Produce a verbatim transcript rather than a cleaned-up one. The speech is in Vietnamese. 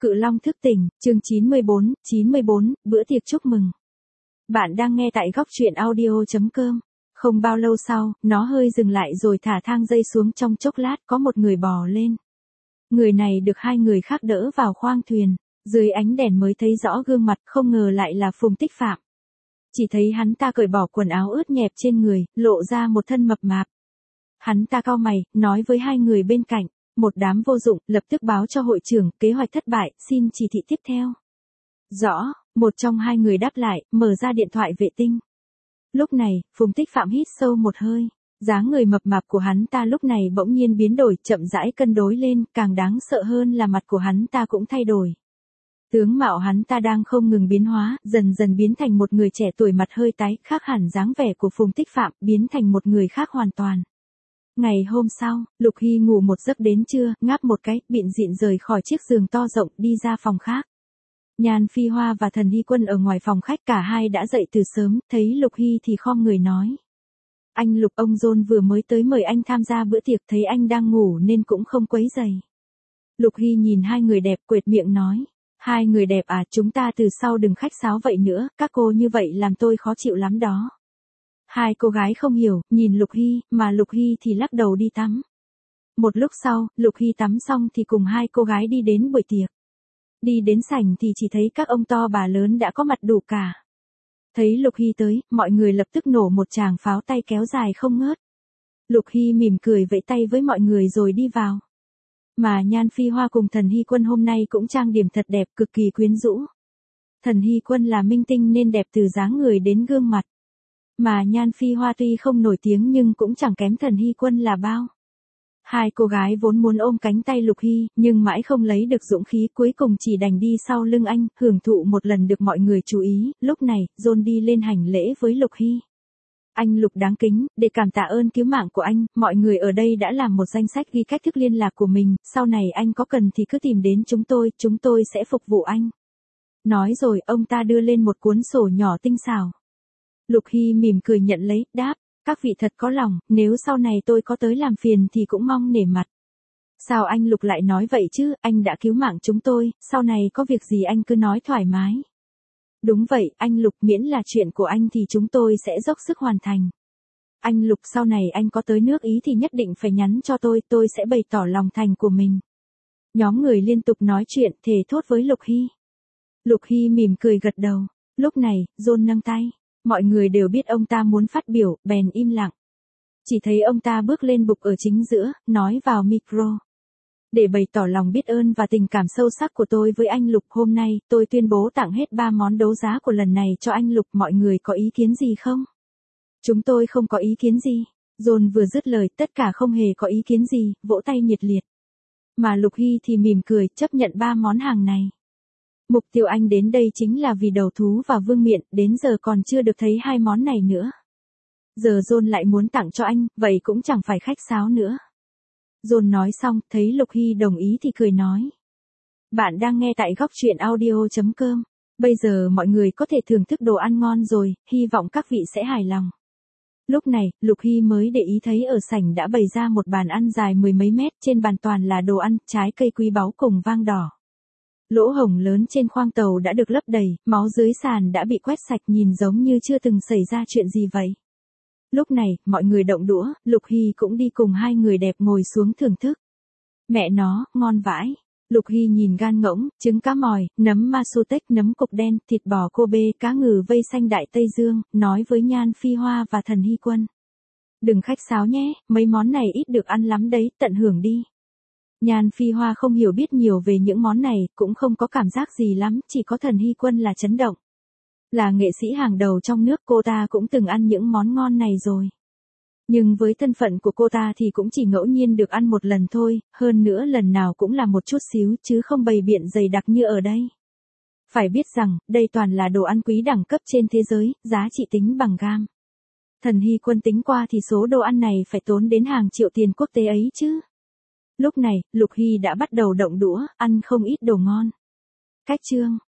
Cự Long thức tỉnh, chương chín mươi bốn, chín mươi bốn, bữa tiệc chúc mừng. Bạn đang nghe tại góc truyện audio chấm com. Không bao lâu sau, nó hơi dừng lại rồi thả thang dây xuống, trong chốc lát có một người bò lên. Người này được hai người khác đỡ vào khoang thuyền, dưới ánh đèn mới thấy rõ gương mặt, không ngờ lại là Phùng Tích Phạm. Chỉ thấy hắn ta cởi bỏ quần áo ướt nhẹp trên người, lộ ra một thân mập mạp. Hắn ta cau mày, nói với hai người bên cạnh. Một đám vô dụng, lập tức báo cho hội trưởng, kế hoạch thất bại, xin chỉ thị tiếp theo. Rõ, một trong hai người đáp lại, mở ra điện thoại vệ tinh. Lúc này, Phùng Tích Phạm hít sâu một hơi, dáng người mập mạp của hắn ta lúc này bỗng nhiên biến đổi, chậm rãi cân đối lên, càng đáng sợ hơn là mặt của hắn ta cũng thay đổi. Tướng mạo hắn ta đang không ngừng biến hóa, dần dần biến thành một người trẻ tuổi, mặt hơi tái, khác hẳn dáng vẻ của Phùng Tích Phạm, biến thành một người khác hoàn toàn. Ngày hôm sau, Lục Hy ngủ một giấc đến trưa, ngáp một cái, bịn dịn rời khỏi chiếc giường to rộng, đi ra phòng khác. Nhan Phi Hoa và Thần Hy Quân ở ngoài phòng khách, cả hai đã dậy từ sớm, thấy Lục Hy thì khom người nói. Anh Lục, ông John vừa mới tới mời anh tham gia bữa tiệc, thấy anh đang ngủ nên cũng không quấy rầy. Lục Hy nhìn hai người đẹp, quệt miệng nói. Hai người đẹp à, chúng ta từ sau đừng khách sáo vậy nữa, các cô như vậy làm tôi khó chịu lắm đó. Hai cô gái không hiểu, nhìn Lục Hy, mà Lục Hy thì lắc đầu đi tắm. Một lúc sau, Lục Hy tắm xong thì cùng hai cô gái đi đến buổi tiệc. Đi đến sảnh thì chỉ thấy các ông to bà lớn đã có mặt đủ cả. Thấy Lục Hy tới, mọi người lập tức nổ một tràng pháo tay kéo dài không ngớt. Lục Hy mỉm cười vẫy tay với mọi người rồi đi vào. Mà Nhan Phi Hoa cùng Thần Hy Quân hôm nay cũng trang điểm thật đẹp, cực kỳ quyến rũ. Thần Hy Quân là minh tinh nên đẹp từ dáng người đến gương mặt. Mà Nhan Phi Hoa tuy không nổi tiếng nhưng cũng chẳng kém Thần Hy Quân là bao. Hai cô gái vốn muốn ôm cánh tay Lục Hy, nhưng mãi không lấy được dũng khí, cuối cùng chỉ đành đi sau lưng anh, hưởng thụ một lần được mọi người chú ý. Lúc này, John đi lên hành lễ với Lục Hy. Anh Lục đáng kính, để cảm tạ ơn cứu mạng của anh, mọi người ở đây đã làm một danh sách ghi cách thức liên lạc của mình, sau này anh có cần thì cứ tìm đến chúng tôi, chúng tôi sẽ phục vụ anh. Nói rồi, ông ta đưa lên một cuốn sổ nhỏ tinh xảo. Lục Hy mỉm cười nhận lấy, đáp, các vị thật có lòng, nếu sau này tôi có tới làm phiền thì cũng mong nể mặt. Sao anh Lục lại nói vậy chứ, anh đã cứu mạng chúng tôi, sau này có việc gì anh cứ nói thoải mái. Đúng vậy, anh Lục, miễn là chuyện của anh thì chúng tôi sẽ dốc sức hoàn thành. Anh Lục, sau này anh có tới nước Ý thì nhất định phải nhắn cho tôi, tôi sẽ bày tỏ lòng thành của mình. Nhóm người liên tục nói chuyện, thề thốt với Lục Hy. Lục Hy mỉm cười gật đầu. Lúc này, John nâng tay. Mọi người đều biết ông ta muốn phát biểu, bèn im lặng. Chỉ thấy ông ta bước lên bục ở chính giữa, nói vào micro. Để bày tỏ lòng biết ơn và tình cảm sâu sắc của tôi với anh Lục, hôm nay, tôi tuyên bố tặng hết ba món đấu giá của lần này cho anh Lục, mọi người có ý kiến gì không? Chúng tôi không có ý kiến gì. John vừa dứt lời, tất cả không hề có ý kiến gì, vỗ tay nhiệt liệt. Mà Lục Hy thì mỉm cười, chấp nhận ba món hàng này. Mục tiêu anh đến đây chính là vì đầu thú và vương miện, đến giờ còn chưa được thấy hai món này nữa. Giờ John lại muốn tặng cho anh, vậy cũng chẳng phải khách sáo nữa. John nói xong, thấy Lục Hy đồng ý thì cười nói. Bạn đang nghe tại góc truyện audio chấm com. Bây giờ mọi người có thể thưởng thức đồ ăn ngon rồi, hy vọng các vị sẽ hài lòng. Lúc này, Lục Hy mới để ý thấy ở sảnh đã bày ra một bàn ăn dài mười mấy mét, trên bàn toàn là đồ ăn, trái cây quý báu cùng vang đỏ. Lỗ hổng lớn trên khoang tàu đã được lấp đầy, máu dưới sàn đã bị quét sạch, nhìn giống như chưa từng xảy ra chuyện gì vậy. Lúc này, mọi người động đũa, Lục Hy cũng đi cùng hai người đẹp ngồi xuống thưởng thức. Mẹ nó, ngon vãi. Lục Hy nhìn gan ngỗng, trứng cá mòi, nấm Masutech, nấm cục đen, thịt bò Kobe, cá ngừ vây xanh Đại Tây Dương, nói với Nhan Phi Hoa và Thần Hy Quân. Đừng khách sáo nhé, mấy món này ít được ăn lắm đấy, tận hưởng đi. Nhan Phi Hoa không hiểu biết nhiều về những món này, cũng không có cảm giác gì lắm, chỉ có Thần Hy Quân là chấn động. Là nghệ sĩ hàng đầu trong nước, cô ta cũng từng ăn những món ngon này rồi. Nhưng với thân phận của cô ta thì cũng chỉ ngẫu nhiên được ăn một lần thôi, hơn nữa lần nào cũng là một chút xíu chứ không bày biện dày đặc như ở đây. Phải biết rằng, đây toàn là đồ ăn quý đẳng cấp trên thế giới, giá trị tính bằng gam. Thần Hy Quân tính qua thì số đồ ăn này phải tốn đến hàng triệu tiền quốc tế ấy chứ. Lúc này, Lục Hy đã bắt đầu động đũa, ăn không ít đồ ngon. Cách chương